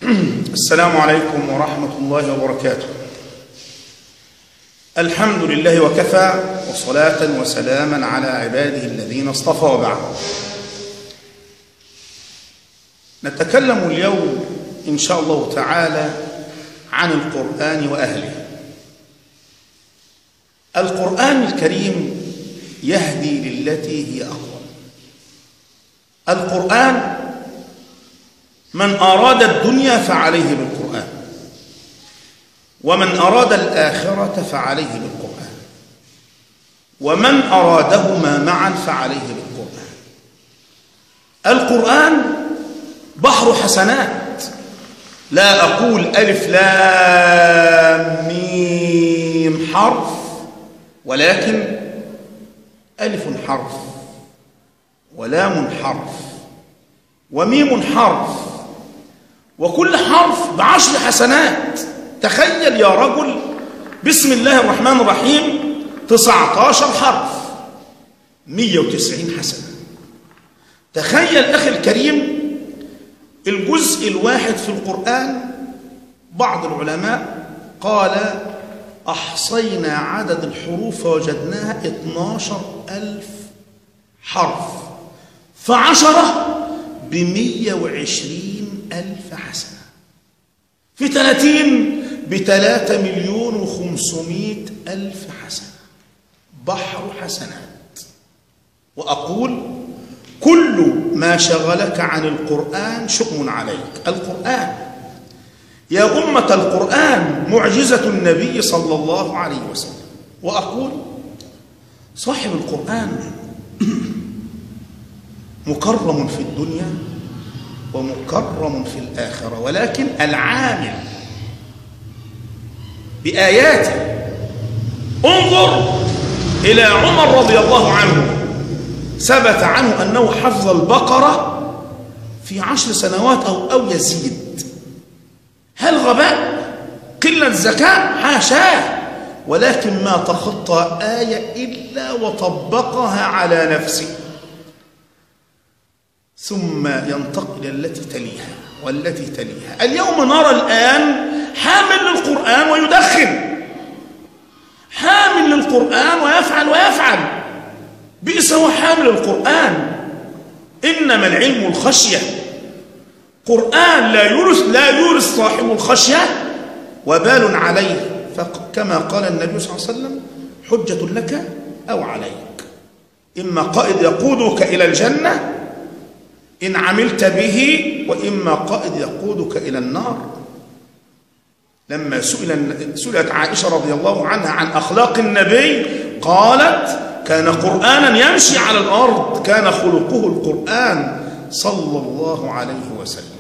السلام عليكم ورحمة الله وبركاته. الحمد لله وكفى، وصلاة وسلاما على عباده الذين اصطفى، وبعد. نتكلم اليوم إن شاء الله تعالى عن القرآن وأهله. القرآن الكريم يهدي للتي هي أقوم. القرآن من أراد الدنيا فعليه بالقرآن، ومن أراد الآخرة فعليه بالقرآن، ومن أرادهما معا فعليه بالقرآن. القرآن بحر حسنات، لا أقول ألف لام ميم حرف، ولكن ألف حرف، ولام حرف، وميم حرف، وكل حرف ب10 حسنات. تخيل يا رجل، بسم الله الرحمن الرحيم 19 حرف، 190 حسنة. تخيل أخي الكريم، الجزء الواحد في القرآن بعض العلماء قال أحصينا عدد الحروف وجدناها 12,000 حرف، ف10 ب120,000 حسنة، في 30 ب3,500,000 حسنة. بحر حسنات. وأقول كل ما شغلك عن القرآن شؤم عليك. القرآن يا أمة، القرآن معجزة النبي صلى الله عليه وسلم. وأقول صاحب القرآن مكرم في الدنيا ومكرم في الآخرة، ولكن العامل بآياته. انظر إلى عمر رضي الله عنه، ثبت عنه أنه حفظ البقرة في 10 سنوات أو يزيد. هل غباء؟ قلة ذكاء؟ حاشاه، ولكن ما تخطى آية إلا وطبقها على نفسه، ثم ينتقل إلى التي تليها والتي تليها. اليوم نرى الآن حامل للقرآن ويدخن، حامل للقرآن ويفعل. بئس هو حامل القرآن. إنما العلم الخشية. قرآن لا يورث صاحب الخشية وبال عليه، كما قال النبي صلى الله عليه وسلم: حجة لك أو عليك، إما قائد يقودك إلى الجنة إن عملت به، وإما قائد يقودك إلى النار. لما سئلت عائشة رضي الله عنها عن أخلاق النبي قالت: كان قرآنا يمشي على الأرض، كان خلقه القرآن صلى الله عليه وسلم.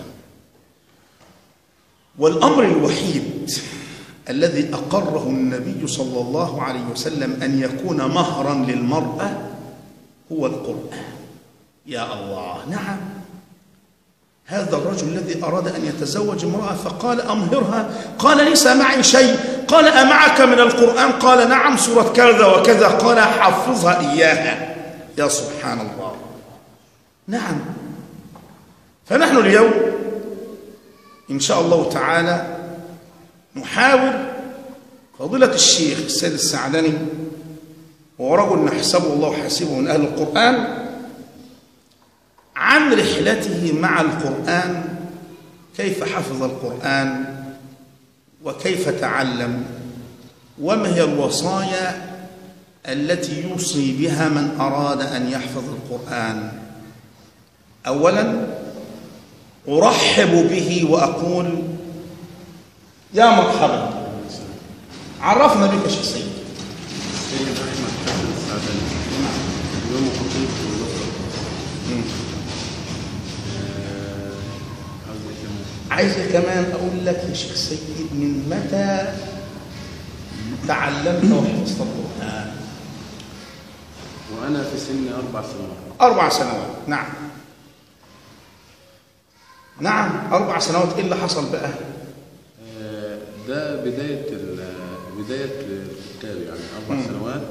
والأمر الوحيد الذي أقره النبي صلى الله عليه وسلم أن يكون مهرا للمرأة هو القرآن. يا الله، نعم. هذا الرجل الذي أراد أن يتزوج امرأة فقال: أمهرها. قال: ليس معي شيء. قال: أمعك من القرآن؟ قال: نعم، سورة كذا وكذا. قال: حفظها إياها. يا سبحان الله. نعم. فنحن اليوم إن شاء الله تعالى نحاول فضيلة الشيخ السيد السعدني، وهو رجل نحسبه الله حسيبه من أهل القرآن، عن رحلته مع القرآن، كيف حفظ القرآن وكيف تعلم، وما هي الوصايا التي يوصي بها من أراد أن يحفظ القرآن. أولا أرحب به وأقول: يا مرحبا، عرفنا بك شيخ سيد. سيد أحمد حسن السعدني، يوم خطيب في مصر. عايز كمان أقول لك يا شيخ سيد، من متى تعلمت وحفظت القرآن؟ وأنا في سن 4 سنوات. 4 سنوات، نعم. نعم، 4 سنوات. إيه اللي حصل بقى؟ ده بداية الكتاب، يعني 4 سنوات.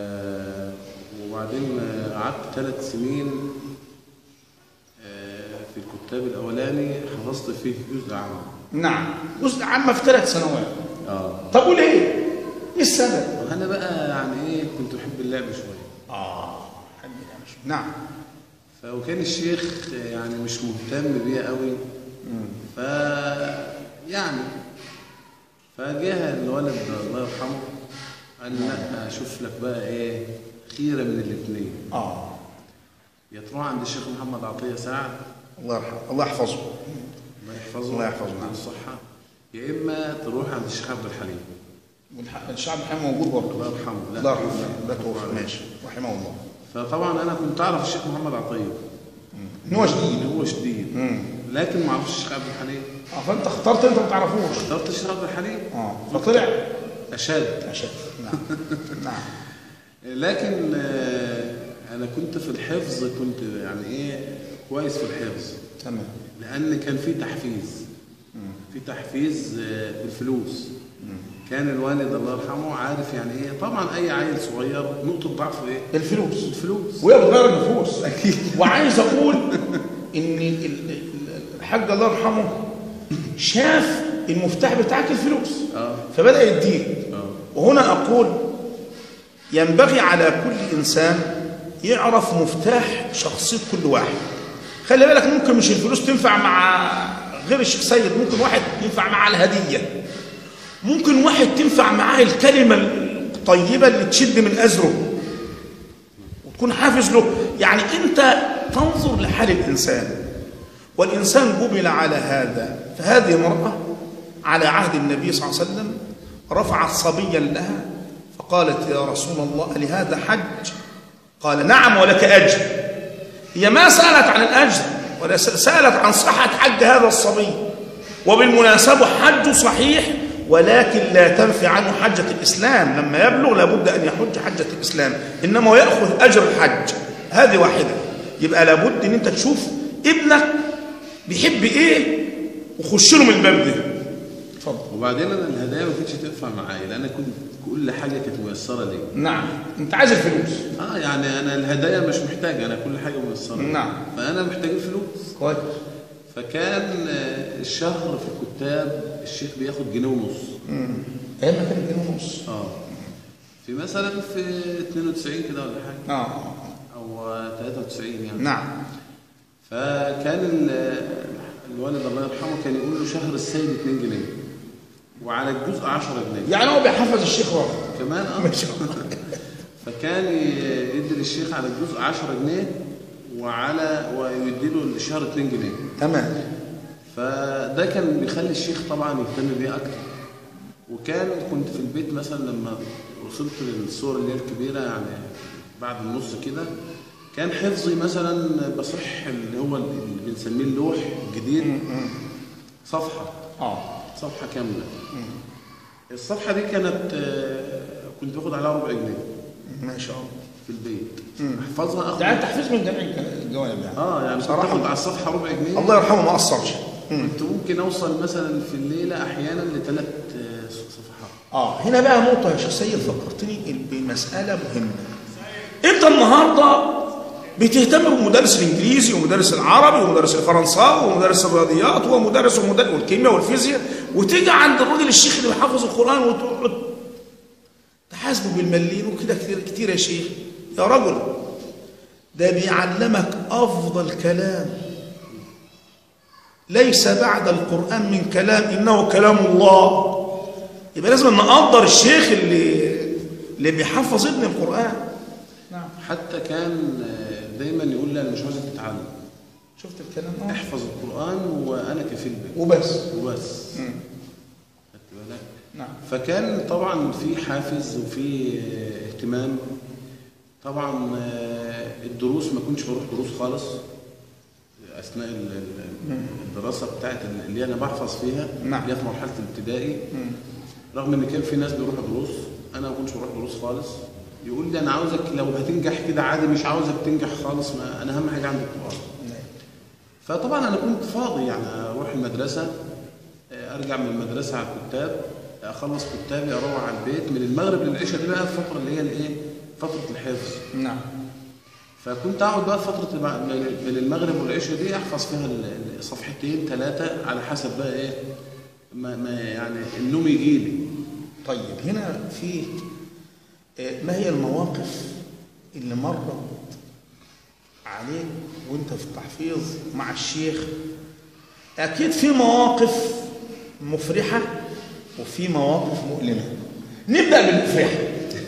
وبعدين قعدت 3 سنين في الكتاب الاولاني حفظت فيه جزء عام. نعم، جزء عامة في 3 سنوات. طب وليه؟ ايه السبب؟ انا بقى يعني ايه كنت بحب اللعب شويه. حب اللعب شويه. نعم. وكان الشيخ يعني مش مهتم بيها قوي. ف يعني فجاه الولد الله يرحمه قال لا اشوف لك بقى ايه خيره من الاثنين. يا تروح عند الشيخ محمد عطيه سعد الله يرحمه، الله يحفظه، الله يحفظه، الله يحفظه الصحه، يا اما تروح عند الشيخ عبد الحليم. الشيخ عبد الحليم موجود برضه الله يرحمه. الله يرحمه، لا توفى، ماشي، رحمه الله. فطبعا انا كنت اعرف الشيخ محمد عطيه ان هو شديد، هو شديد، لكن ما اعرفش الشيخ عبد الحليم. فانت اخترت، انت ما تعرفوش، اخترت الشيخ عبد الحليم. فطلع اشد. نعم. نعم. لكن انا كنت في الحفظ كنت يعني ايه كويس في الحفظ. تمام. لان كان في تحفيز، في تحفيز بالفلوس. كان الوالد الله يرحمه عارف يعني ايه، طبعا اي عيل صغير نقطه ضعفه ايه؟ الفلوس وهي بتغير النفوس اكيد. وعايز اقول ان الحاج الله يرحمه شاف المفتاح بتاعك الفلوس. فبدا يديك. وهنا اقول ينبغي على كل انسان يعرف مفتاح شخصيه كل واحد. خلي بالك ممكن مش الفلوس تنفع مع غير الشيخ سيد، ممكن واحد ينفع مع الهديه، ممكن واحد تنفع معاه الكلمة الطيبة اللي تشد من أزره وتكون حافز له. يعني أنت تنظر لحال الإنسان، والإنسان جبل على هذا. فهذه امرأة على عهد النبي صلى الله عليه وسلم رفعت صبيا لها فقالت يا رسول الله لهذا حج؟ قال نعم ولك أجر. هي ما سألت عن الأجر ولا سألت عن صحة حج هذا الصبي، وبالمناسبة حج صحيح ولكن لا تنفي عنه حجة الإسلام. لما يبلغ لابد أن يحج حجة الإسلام، إنما يأخذ أجر الحج. هذه واحدة. يبقى لابد أن أنت تشوف ابنك بيحب إيه وخش له من الباب ده. اتفضل. وبعدين أنا الهدايا ما كانتش تنفع معايا لأن كنت كل حاجة كانت ميسرة لي. نعم. أنت عايز الفلوس. يعني أنا الهدايا مش محتاج، أنا كل حاجة ميسرة. نعم. فأنا محتاج الفلوس. كويس. فكان الشهر في الكتاب الشيخ بياخد $1.50. ايام ما كان $1.50. في مثلا في 92 كده ولا حاجه. او 93 يعني. نعم. فكان الوالد الله يرحمه كان يقول له شهر السيد 2 جنيه وعلى الجزء 10 جنيه. يعني هو بيحفز الشيخ برضه كمان. ما شاء الله. فكان يدي للشيخ على الجزء 10 جنيه ويدي له الشهر 2 جنيه. تمام. فده كان بيخلي الشيخ طبعا يهتم بيه اكتر. كنت في البيت مثلا لما وصلت للصور اللي هي الكبيره يعني بعد النص كده كان حفظي مثلا بصح اللي هو اللي بنسميه اللوح الجديد صفحه. صفحه كامله. الصفحه دي كنت باخد عليها ربع جنيه. ما شاء الله. في البيت احفظها. يعني تحفيز من جميع الجوانب يعني. يعني صراحه كنت على الصفحه ربع جنيه. الله يرحمه ما قصرش. كنت ممكن اوصل مثلا في الليله احيانا ل3 صفحات. هنا بقى نقطه يا شيخ سيد فكرتني بمساله مهمه. انت النهارده بتهتم بمدرس الانجليزي ومدرس العربي ومدرس الفرنساوي ومدرس الرياضيات ومدرس والكيمياء والفيزياء، وتيجي عند الراجل الشيخ اللي بيحفظ القران وتقعد تحاسبه بالمليين وكده كتير كتير يا شيخ. يا رجل ده بيعلمك افضل كلام ليس بعد القرآن من كلام، إنه كلام الله. يبقى لازم نقدر الشيخ اللي بيحفظ ابن القرآن. نعم. حتى كان دايما يقول لي أنا مش عاوزك تتعلم. شفت الكلام؟ احفظ القرآن وأنا كفيل بك. وبس. خدت بالك؟ نعم. فكان طبعا في حافز وفي اهتمام. طبعا الدروس ما كنتش بروح دروس خالص اثناء الدراسه بتاعت اللي انا بحفظ فيها. نعم. اللي هي في مرحله الابتدائي. رغم ان كان في ناس بيروحوا دروس انا ما كنتش بروح دروس خالص. يقول لي انا عاوزك لو هتنجح كده عادي، مش عاوزك تنجح خالص، ما انا اهم حاجه عندي القرآن. فطبعا انا كنت فاضي يعني اروح المدرسه ارجع من المدرسه على الكتاب اخلص كتابي اروح على البيت من المغرب للعشاء. دي بقى الفتره اللي هي الايه فتره الحفظ. نعم. فكنت اقعد بقى فتره من المغرب والعشاء دي احفظ فيها صفحتين 3 على حسب بقى ايه ما يعني النوم يجي لي. طيب هنا في ما هي المواقف اللي مرت عليك وانت في التحفيظ مع الشيخ؟ اكيد في مواقف مفرحه وفي مواقف مؤلمه. نبدا بالمفرحه.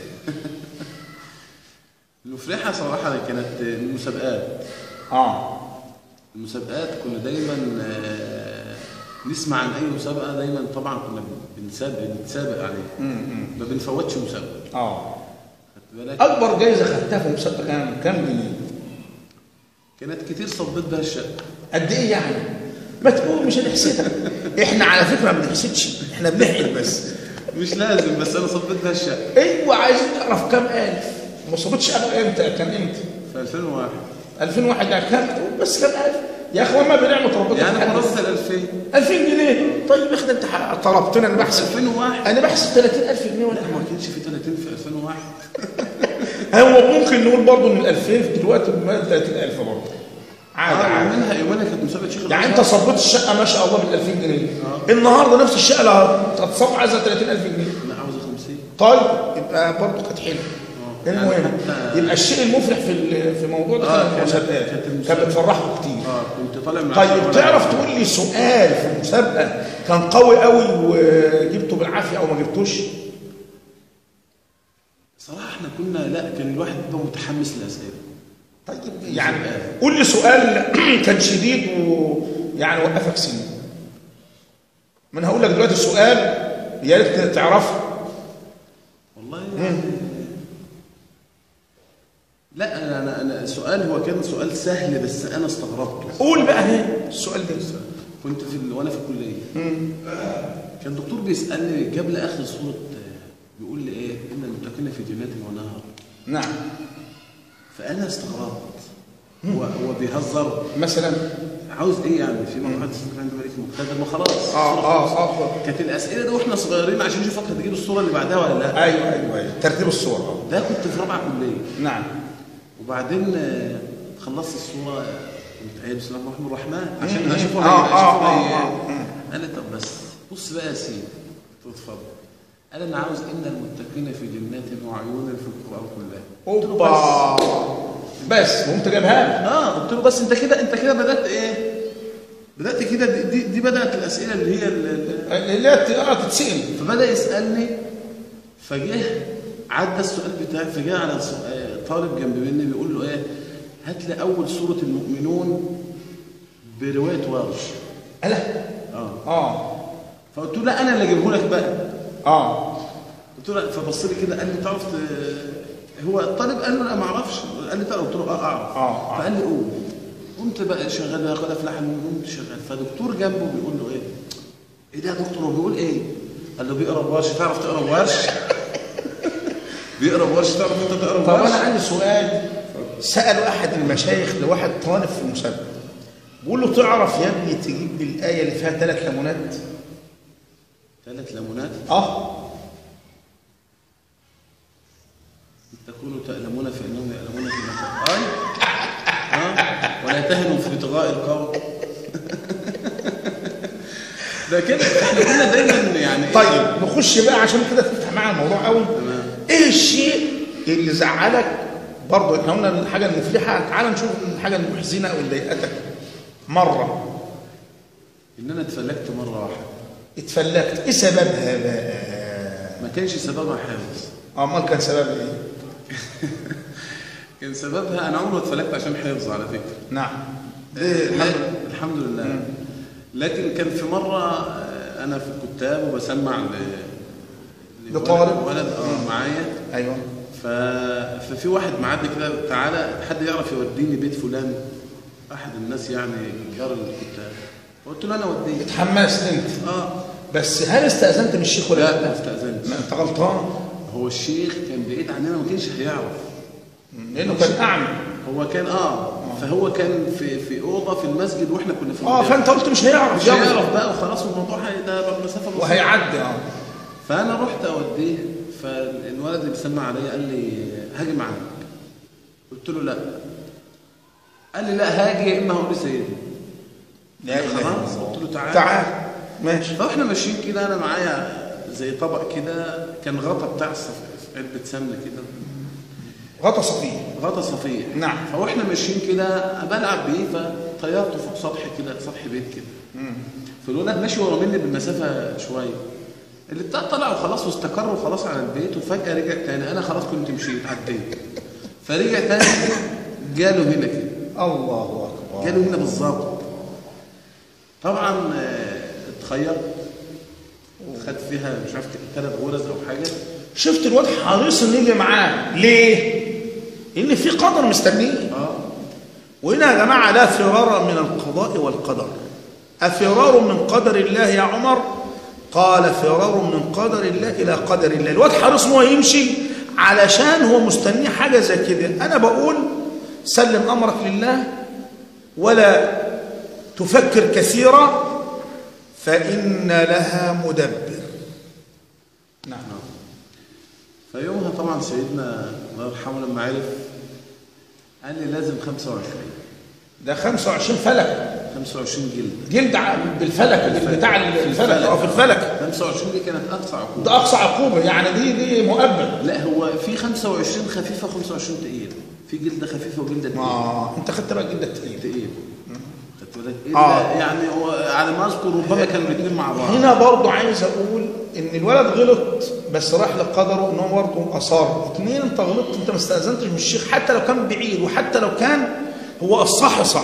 المفرحه صراحه كانت المسابقات. المسابقات كنا دايما نسمع عن اي مسابقه، دايما طبعا كنا بنتسابق عليه. ما بنفوتش مسابقه. خدت بالك؟ اكبر جايزه خدتها في مسابقه كام جنيه؟ كانت كتير، صبيت بها الشقه. قد ايه يعني؟ ما تقول مش هنحسدها. احنا على فكره ما بنحسدش، احنا بنحقد بس. مش لازم، بس انا صبيت بها الشقه. ايوه عايزين نعرف كام الف. ما صبتش انا امتى؟ كان امتى؟ في 2001. 2001 يعني كام؟ بس كام الف؟ يا اخوان ما بنعمل ربنا يعني مرست 2000 جنيه. طيب اخد انت طلبتنا انا بحسب 2001. انا بحسب 30,000 جنيه ولا ما كانش في 30 في 2001. هو ممكن نقول برضه ان ال 2000 دلوقتي ب 30,000 برضه. عادي. يومينها كانت مسابقه شيخ. يعني انت صبيت الشقه ما شاء الله ب 2000 جنيه. النهارده نفس الشقه اللي هتصب عايزه 30,000 جنيه. لا عاوزه 50. طيب يبقى برضه كانت حلوه. المهم يبقى الشيء المفرح في الموضوع ده كان المسابقات. كانت بتفرحوا كتير. كنت طالع من. طيب تعرف تقول لي سؤال في المسابقه كان قوي قوي وجبته بالعافيه او ما جبتوش؟ صراحه احنا كنا كان الواحد بيبقى متحمس للاسئله. طيب يعني قول لي سؤال كان شديد ويعني وقفك سنين. ما انا هقول لك دلوقتي سؤال يا ريت تعرفه. والله لا انا السؤال هو كان سؤال سهل بس انا استغربته. قول بقى السؤال ده. كنت وانا في الكليه. كان دكتور بيسالني قبل اخر سوره، بيقول لي ايه؟ ان المتقين في جنات ونهر. نعم. فانا استغربت. هو بيهزر مثلا؟ عاوز ايه يعني؟ في مقعد عندي ملك مقتدر، ما خلاص. كانت الاسئله دي واحنا صغيرين عشان نشوف هتجيب الصوره اللي بعدها ولا لا. ايوه ترتيب الصور. ده كنت في رابعه كليه. نعم. وبعدين خلصت الصوره، قلت ايه بسم الله الرحمن الرحيم عشان اشوفها. قال لي طب بس بص بقى يا سيدي، اتفضل. قال انا عاوز ان المتقين في جنات وعيون في القران كله. قلت له بس وانت جايبها قلت له بس انت كده بدات ايه؟ بدات كده دي بدات الاسئله اللي هي تتسال. فبدا يسالني، فجه عدى السؤال بتاعي، فجاء على طالب جنب مني بيقول له ايه؟ هات لي اول سوره المؤمنون بروايه ورش. فقلت له لا انا اللي اجيبه لك بقى. قلت له فبص لي كده قال لي تعرف هو الطالب قال له لا ما اعرفش. قال لي تعرف؟ قلت له اعرف. فقال لي قول. قمت بقى شغال قد افلح المؤمنون شغال. فدكتور جنبه بيقول له ايه ده يا دكتور؟ هو بيقول ايه؟ قال له بيقرا ورش. تعرف تقرا ورش؟ بيقرا ورش. تعرف انت تقرا ورش؟ طب انا عندي سؤال. سالوا احد المشايخ لواحد طالب في المسابقه، بيقول له تعرف يا ابني تجيب لي الايه اللي فيها 3 ليمونات؟ 3 ليمونات؟ تكونوا تألمون فإنهم يألمون كما ولا تهنوا في ابتغاء القوم. ده كده احنا كنا دايما يعني. طيب نخش بقى عشان كده تفتح معايا الموضوع قوي. ايه الشيء اللي زعلك؟ برضه احنا قلنا الحاجه المفلحه، تعال نشوف الحاجه المحزنه او اللي ضايقتك مره. ان انا اتفلكت مره واحده. اتفلكت، ايه سببها بقى؟ ما كانش سببها حافظ. امال كان سببها ايه؟ كان سببها انا عمري ما اتفلكت عشان حفظ على فكره. نعم. الحمد لله. لكن كان في مره انا في الكتاب وبسمع لطالب ولد معايا. ايوه. ففي واحد معدي كده، تعالى حد يعرف يوديني بيت فلان، احد الناس يعني جار الكتاب. فقلت له انا اوديه. اتحمست انت؟ بس هل استأذنت من الشيخ ولا لا؟ ما استأذنتش. ما انت غلطان. هو الشيخ كان بعيد عننا، ما كانش هيعرف لانه كان اعمى. هو كان فهو كان في اوضه في المسجد واحنا كنا في فانت قلت مش هيعرف. مش هيعرف بقى وخلاص، الموضوع ده مسافه بسيطه وهيعدي. فانا رحت اوديه، فالولد اللي بيسمع عليا قال لي هاجي معاك. قلت له لا. قال لي لا هاجي يا اما هقول لسيدي. لا اله الا خلاص الله. قلت له تعالى. تعال ماشي. فاحنا ماشيين كده، انا معايا زي طبق كده كان غطا بتاع علبه سمنه كده، غطا صفيح. غطا صفيح. نعم. فاحنا ماشيين كده بلعب بيه، فطيرته فوق سطح كده، سطح بيت كده. فالولد ماشي ورا مني بالمسافه شويه، اللي بتاع طلع وخلاص واستقر وخلاص على البيت، وفجاه رجع تاني. انا خلاص كنت مشيت عديت، فرجع تاني جاله هنا كده. الله اكبر. جاله هنا بالظبط. طبعا اتخير، خد فيها مش عارف 3 غرز او حاجه. شفت الواد حريص ان يجي معاه ليه؟ ان في قدر مستنيه. وهنا يا جماعه لا فرار من القضاء والقدر. افرار من قدر الله يا عمر؟ قال فرار من قدر الله الى قدر الله. الواد حريص ان هو يمشي علشان هو مستنيه حاجه زي كده. انا بقول سلم امرك لله ولا تفكر كثيرا فان لها مدبر. نعم. فيومها طبعا سيدنا الله يرحمه لما عرف قال لي لازم 25. ده 25 فلك، 25 جلد. جلد بالفلك بتاع الفلك او في الفلك. 25 دي كانت اقصى عقوبه. ده اقصى عقوبه يعني، دي مؤبد. لا هو في 25 خفيفه و25 تقيله. في جلده خفيفه وجلده تقيله. انت خدت بقى الجلده التقيله. تقيل. خدت بالك يعني هو على ما اذكر ربما كانوا الاثنين مع بعض. هنا برضه عايز اقول ان الولد غلط بس راح لقدره ان هو برضه اصر. 2 انت غلطت، انت ما استاذنتش من الشيخ حتى لو كان بعيد، وحتى لو كان هو الصح صح.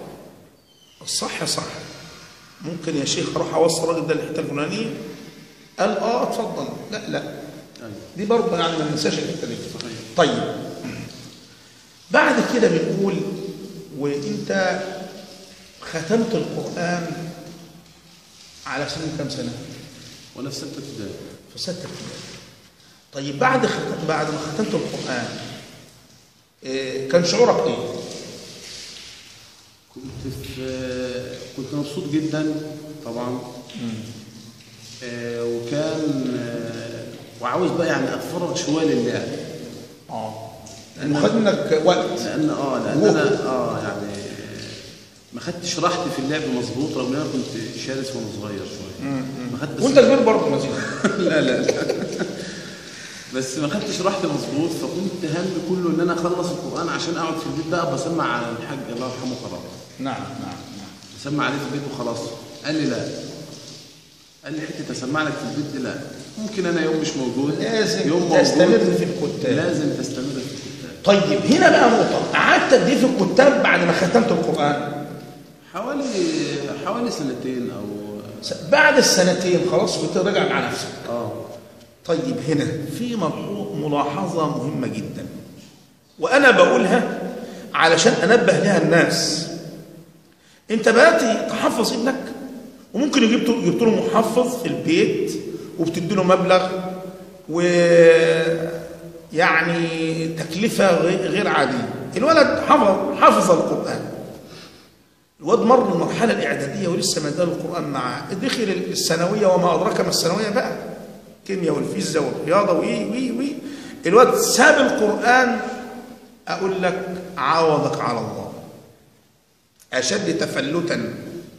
الصح صح. ممكن يا شيخ اروح اوصل الراجل ده الحته الفلانيه، قال اتفضل. لا دي برضه يعني ما ننساش الحته دي. طيب بعد كده بنقول وانت ختمت القرآن على سن كم سنة؟ وانا في 6 ابتدائي. في 6 ابتدائي. طيب بعد ما ختمت القرآن كان شعورك ايه؟ كنت مبسوط جدا طبعا. وكان وعاوز بقى يعني اتفرغ شويه لله. لانه خد منك وقت. لان انا يعني ما خدتش راحتي في اللعب مظبوط، رغم ان انا كنت شارس وانا صغير شويه. ما خدتش. وانت كبير برضه مزيد. لا بس ما خدتش راحتي مظبوط، فكنت هم كله ان انا اخلص القران عشان اقعد في البيت بقى بسمع على الحاج الله يرحمه خلاص. نعم. بسمع عليه في البيت وخلاص. قال لي لا، قال لي حته اسمع لك في البيت دي لا، ممكن انا يوم مش موجود لازم يوم تستمر في الكتاب. لازم تستمر في الكتاب. طيب هنا بقى نقطه، قعدت قد ايه في الكتاب بعد ما ختمت القران؟ حوالي 2 او بعد السنتين خلاص كنت راجع مع نفسك. طيب هنا في ملاحظه مهمه جدا، وانا بقولها علشان انبه لها الناس. انت بقيت تحفظ ابنك، وممكن جبت له محفظ في البيت وبتدي له مبلغ ويعني تكلفه غير عاديه. الولد حفظ القران، الواد مر المرحله الاعداديه ولسه ما زال القران معاه، دخل الثانويه وما ادراك ما الثانويه بقى، الكيمياء والفيزياء والرياضه وي الواد ساب القران. اقول لك عوضك على الله اشد تفلتا.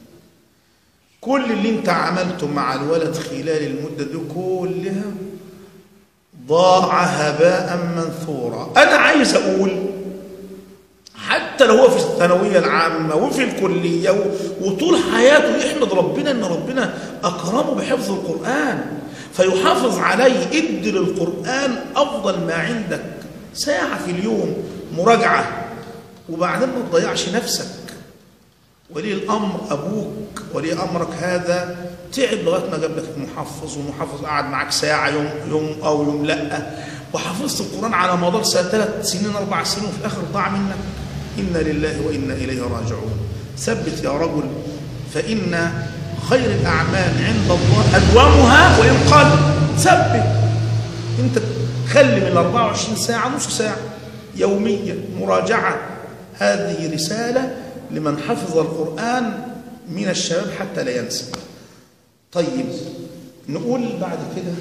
كل اللي انت عملته مع الولد خلال المده دي كلها ضاع هباء منثورا. انا عايز اقول حتى لو هو في الثانويه العامه وفي الكليه وطول حياته يحمد ربنا ان ربنا اكرمه بحفظ القران فيحافظ عليه. ادي للقران افضل ما عندك، ساعه في اليوم مراجعه، وبعدين ما تضيعش نفسك. ولي الامر ابوك ولي امرك هذا تعب لغايه ما جاب لك محفظ، ومحفظ قعد معاك ساعه يوم او يوم لا، وحفظت القران على مدار 3 سنين 4 سنين، وفي الاخر ضاع منك. إنا لله وإنا إليه راجعون. ثبت يا رجل، فإن خير الأعمال عند الله أدومها وإن قل. ثبت. أنت خلي من 24 ساعة نص ساعة يوميا مراجعة. هذه رسالة لمن حفظ القرآن من الشباب حتى لا ينسى. طيب نقول بعد كده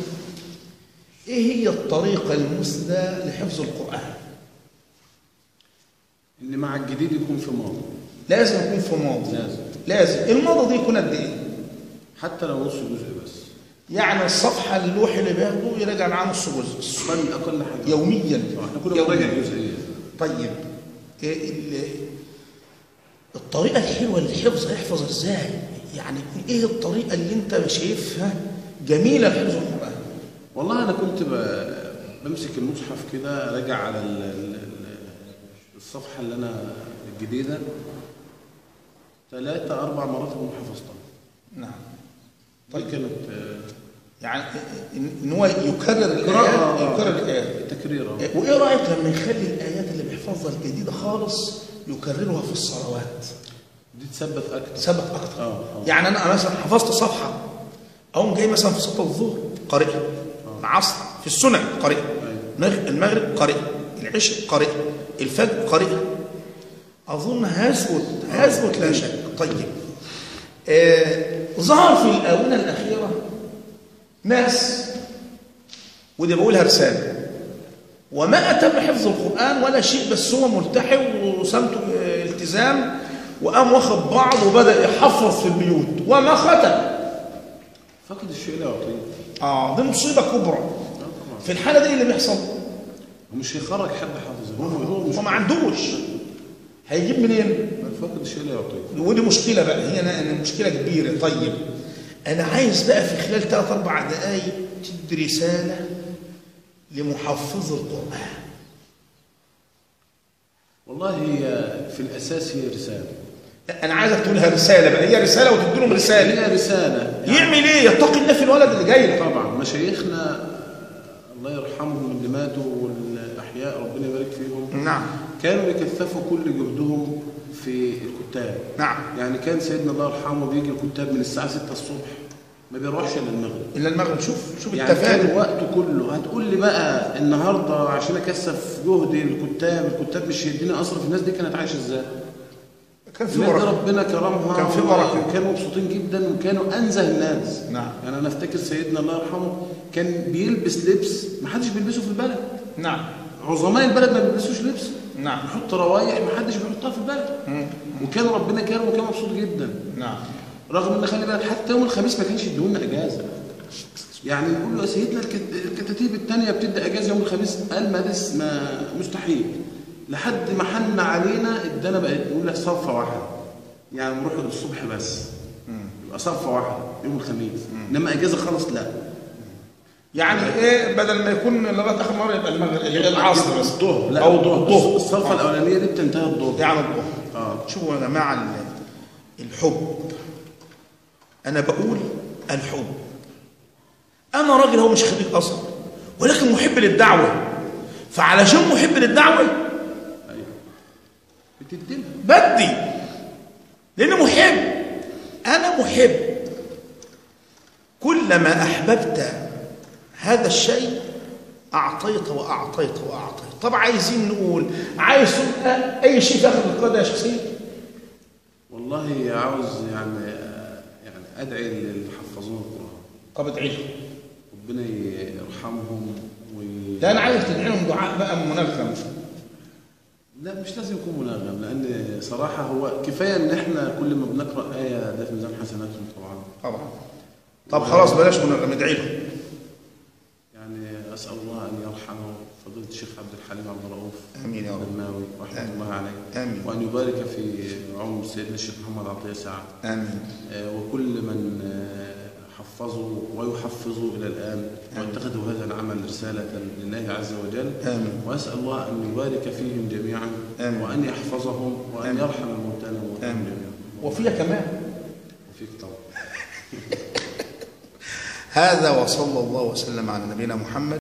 إيه هي الطريقة المثلى لحفظ القرآن؟ ان مع الجديد يكون في ماضي. لازم يكون في ماضي. لازم الماضي دي يكون قد ايه؟ حتى لو نص جزء بس. يعني الصفحه اللوح اللي بياخده يراجع معاه نص جزء اقل حاجه يوميا. احنا كنا بنراجع جزئيا. طيب الطريقه الحلوه للحفظ يحفظ ازاي؟ يعني ايه الطريقه اللي انت شايفها جميله لحفظ القران؟ والله انا كنت بمسك المصحف كده راجع على الصفحه اللي انا الجديده 3 4 مرات اكون حفظتها. نعم. طيب كانت يعني ان هو يكرر الايات. يكرر الايات تكريرها. وايه رايك لما يخلي الايات اللي بيحفظها الجديده خالص يكررها في الصلوات؟ دي تثبت اكتر. تثبت اكتر. يعني انا مثلا حفظت صفحه اقوم جاي مثلا في صلاه الظهر قارئها، العصر في السنن قارئها، المغرب قارئها، العشاء قارئها، الفجر قارئها، اظن هيثبت لا شك. طيب ظهر في الاونه الاخيره ناس، ودي بقولها رساله، وما اتم حفظ القران ولا شيء، بس هو ملتحي وسمته التزام، وقام واخد بعض وبدا يحفظ في البيوت وما ختم. فقد الشيء لا يعطيه. دي مصيبه كبرى. في الحاله دي اللي بيحصل ومش هيخرج حد حافظ. هو ما عندوش، هيجيب منين؟ فقد الشيء لا يعطيه. ودي مشكله بقى، هي مشكله كبيره. طيب انا عايز بقى في خلال 3 4 دقائق تدي رساله لمحفظ القران. والله هي في الاساس هي رساله. انا عايزك تقولها رساله بقى، هي رساله وتدي لهم رساله. هي رساله يعني يعمل ايه؟ يتقي الله في الولد اللي جاي له. طبعا مشايخنا الله يرحمهم اللي ماتوا والاحياء ربنا يبارك فيهم. نعم. كانوا يكثفوا كل جهدهم في الكتاب. نعم. يعني كان سيدنا الله يرحمه بيجي الكتاب من الساعه 6 الصبح ما بيروحش الا المغرب. شوف يعني التفاهم. كان وقته كله. هتقول لي بقى النهارده عشان اكثف جهدي الكتاب مش هيديني اصرف. الناس دي كانت عايشه ازاي؟ كان في بركه. ربنا كرمها. كان في بركه. وكانوا مبسوطين جدا وكانوا انزه الناس. نعم. يعني انا افتكر سيدنا الله يرحمه كان بيلبس لبس ما حدش بيلبسه في البلد. نعم. عظماء البلد ما بيلبسوش لبس. نعم. يحط روايح ما حدش بيحطها في البلد. وكان ربنا كرمه وكان مبسوط جدا. نعم. رغم ان خلي بالك حتى يوم الخميس ما كانش يديهولنا اجازه. يعني نقول له يا سيدنا الكتاتيب الثانيه بتدي اجازه يوم الخميس، قال ما مستحيل. لحد ما حن علينا ادانا بقى نقول لك صفه واحده. يعني نروح الصبح بس. يبقى صفه واحده يوم الخميس. انما اجازه خالص لا. يعني ايه بدل ما يكون لغايه اخر مره يبقى العصر بس. الظهر. لا او الظهر. الصفه الاولانيه دي بتنتهي الظهر. يعني الظهر. شوفوا يا جماعه الحب. انا بقول الحب. انا راجل هو مش خريج اصلا ولكن محب للدعوه، فعلشان محب للدعوه بدي لاني محب. انا محب. كلما احببت هذا الشيء اعطيت واعطيت واعطيت. طب عايزين نقول عايز اي شيء في اخر القاعده يا شيخ سيد؟ والله عاوز يعني ادعي للي حفظون القران. طب ادعي لهم ربنا يرحمهم لا انا عايز تدعي لهم دعاء بقى منغم. لا مش لازم يكون منغم، لان صراحه هو كفايه ان احنا كل ما بنقرا ايه ده في ميزان حسناتهم طبعا. طب خلاص بلاش منغم، ادعي لهم. يعني اسال الله ان يرحمه فضيله الشيخ عبد الحليم عبد الرؤوف. امين يا رب. الماوي رحمه الله عليه. امين. وان يبارك في عمر سيدنا الشيخ محمد عطيه سعد. امين. وكل من حفظوا ويحفظوا إلى الآن واتخذوا هذا العمل رسالة لله عز وجل. آمين. وأسأل الله أن يبارك فيهم جميعا. آمين. وأن يحفظهم وأن آمين. يرحم الموتانا جميعا. وفيها كمان. وفيك طبعا. هذا وصلى الله وسلم على نبينا محمد.